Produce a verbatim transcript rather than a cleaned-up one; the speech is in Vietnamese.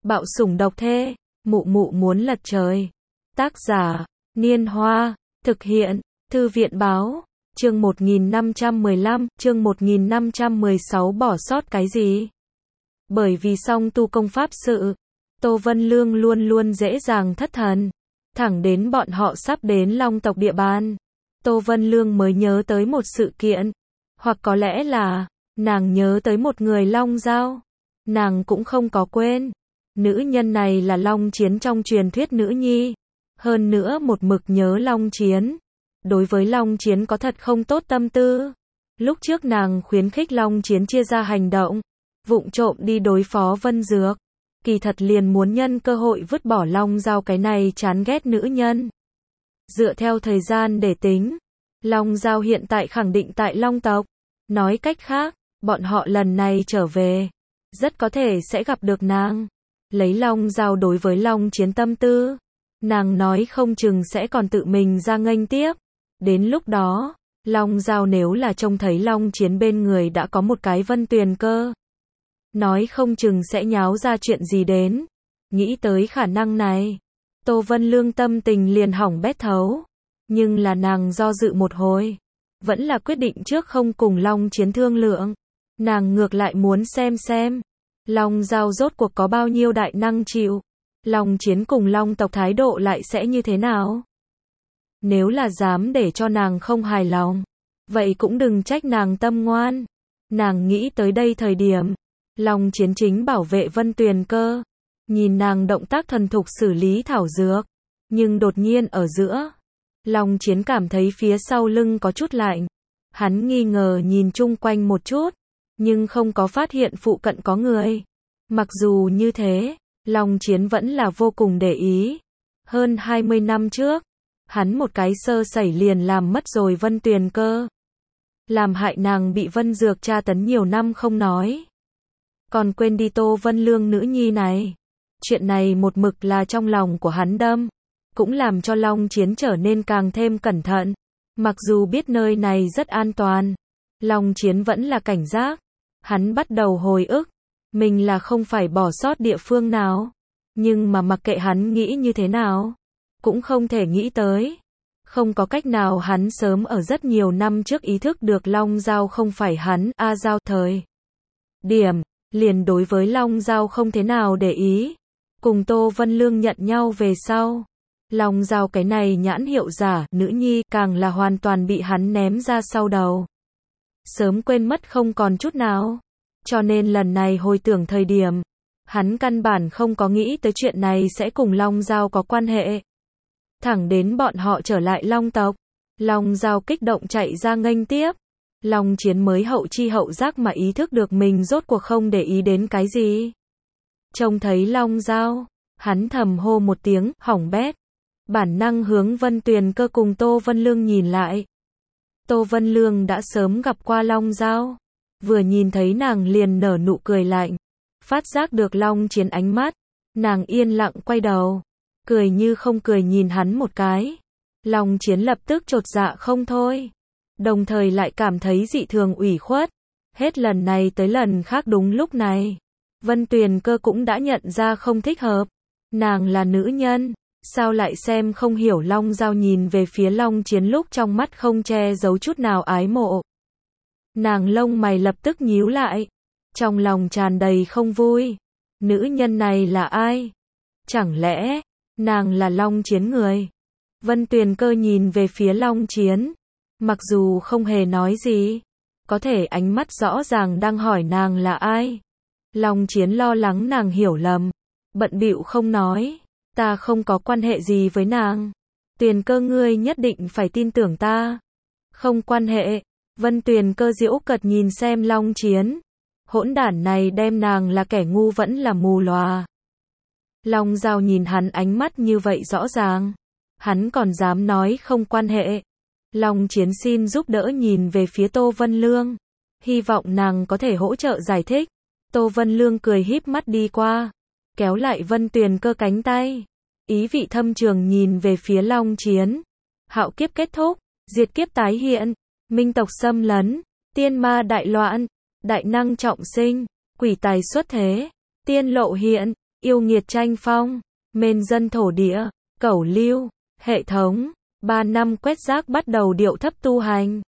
Bạo sủng độc thê, mụ mụ muốn lật trời. Tác giả, Niên Hoa, thực hiện, Thư viện Báo, chương một nghìn năm trăm mười lăm, chương một nghìn năm trăm mười sáu bỏ sót cái gì? Bởi vì song tu công pháp sự, Tô Vân Lương luôn luôn dễ dàng thất thần. Thẳng đến bọn họ sắp đến Long tộc địa bàn, Tô Vân Lương mới nhớ tới một sự kiện. Hoặc có lẽ là, nàng nhớ tới một người Long Giao. Nàng cũng không có quên. Nữ nhân này là Long Chiến trong truyền thuyết nữ nhi. Hơn nữa một mực nhớ Long Chiến. Đối với Long Chiến có thật không tốt tâm tư. Lúc trước nàng khuyến khích Long Chiến chia ra hành động, vụng trộm đi đối phó Vân Dược. Kỳ thật liền muốn nhân cơ hội vứt bỏ Long Giao cái này chán ghét nữ nhân. Dựa theo thời gian để tính, Long Giao hiện tại khẳng định tại Long tộc. Nói cách khác, bọn họ lần này trở về, rất có thể sẽ gặp được nàng. Lấy Long Giao đối với Long Chiến tâm tư, nàng nói không chừng sẽ còn tự mình ra nghênh tiếp. Đến lúc đó, Long Giao nếu là trông thấy Long Chiến bên người đã có một cái Vân Tuyền Cơ, nói không chừng sẽ nháo ra chuyện gì đến. Nghĩ tới khả năng này, Tô Vân Lương tâm tình liền hỏng bét thấu. Nhưng là nàng do dự một hồi, vẫn là quyết định trước không cùng Long Chiến thương lượng. Nàng ngược lại muốn xem xem, Long Giao rốt cuộc có bao nhiêu đại năng chịu. Long Chiến cùng Long tộc thái độ lại sẽ như thế nào? Nếu là dám để cho nàng không hài lòng, vậy cũng đừng trách nàng tâm ngoan. Nàng nghĩ tới đây thời điểm, Long Chiến chính bảo vệ Vân Tuyền Cơ, nhìn nàng động tác thuần thục xử lý thảo dược, nhưng đột nhiên ở giữa, Long Chiến cảm thấy phía sau lưng có chút lạnh. Hắn nghi ngờ nhìn chung quanh một chút, nhưng không có phát hiện phụ cận có người. Mặc dù như thế, Long Chiến vẫn là vô cùng để ý. Hơn hai mươi năm trước, hắn một cái sơ sẩy liền làm mất rồi Vân Tuyền Cơ, làm hại nàng bị Vân Dược tra tấn nhiều năm không nói, còn quên đi Tô Vân Lương nữ nhi này. Chuyện này một mực là trong lòng của hắn đâm, cũng làm cho Long Chiến trở nên càng thêm cẩn thận. Mặc dù biết nơi này rất an toàn, Long Chiến vẫn là cảnh giác. Hắn bắt đầu hồi ức, mình là không phải bỏ sót địa phương nào, nhưng mà mặc kệ hắn nghĩ như thế nào, cũng không thể nghĩ tới. Không có cách nào, hắn sớm ở rất nhiều năm trước ý thức được Long Giao không phải hắn, A Giao thời điểm, liền đối với Long Giao không thế nào để ý. Cùng Tô Vân Lương nhận nhau về sau, Long Giao cái này nhãn hiệu giả, nữ nhi, càng là hoàn toàn bị hắn ném ra sau đầu. Sớm quên mất không còn chút nào. Cho nên lần này hồi tưởng thời điểm, hắn căn bản không có nghĩ tới chuyện này sẽ cùng Long Giao có quan hệ. Thẳng đến bọn họ trở lại Long tộc, Long Giao kích động chạy ra nghênh tiếp. Long Chiến mới hậu chi hậu giác mà ý thức được mình rốt cuộc không để ý đến cái gì. Trông thấy Long Giao, hắn thầm hô một tiếng, hỏng bét. Bản năng hướng Vân Tuyền Cơ cùng Tô Vân Lương nhìn lại. Tô Vân Lương đã sớm gặp qua Long Giao, vừa nhìn thấy nàng liền nở nụ cười lạnh. Phát giác được Long Chiến ánh mắt, nàng yên lặng quay đầu, cười như không cười nhìn hắn một cái. Long Chiến lập tức chột dạ không thôi, đồng thời lại cảm thấy dị thường ủy khuất. Hết lần này tới lần khác đúng lúc này, Vân Tuyền Cơ cũng đã nhận ra không thích hợp. Nàng là nữ nhân, sao lại xem không hiểu? Long Giao nhìn về phía Long Chiến lúc trong mắt không che giấu chút nào ái mộ. Nàng lông mày lập tức nhíu lại, trong lòng tràn đầy không vui. Nữ nhân này là ai? Chẳng lẽ nàng là Long Chiến người? Vân Tuyền Cơ nhìn về phía Long Chiến, mặc dù không hề nói gì, có thể ánh mắt rõ ràng đang hỏi nàng là ai. Long Chiến lo lắng nàng hiểu lầm, bận bịu không nói. Ta không có quan hệ gì với nàng. Tuyền Cơ, ngươi nhất định phải tin tưởng ta. Không quan hệ. Vân Tuyền Cơ giễu cợt nhìn xem Long Chiến. Hỗn đản này đem nàng là kẻ ngu vẫn là mù lòa. Long Giao nhìn hắn ánh mắt như vậy rõ ràng, hắn còn dám nói không quan hệ. Long Chiến xin giúp đỡ nhìn về phía Tô Vân Lương, hy vọng nàng có thể hỗ trợ giải thích. Tô Vân Lương cười híp mắt đi qua, kéo lại Vân Tuyền Cơ cánh tay, ý vị thâm trường nhìn về phía Long Chiến. Hạo kiếp kết thúc, diệt kiếp tái hiện, minh tộc xâm lấn, tiên ma đại loạn, đại năng trọng sinh, quỷ tài xuất thế, tiên lộ hiện, yêu nghiệt tranh phong, mên dân thổ địa, cẩu lưu, hệ thống, ba năm quét rác bắt đầu điệu thấp tu hành.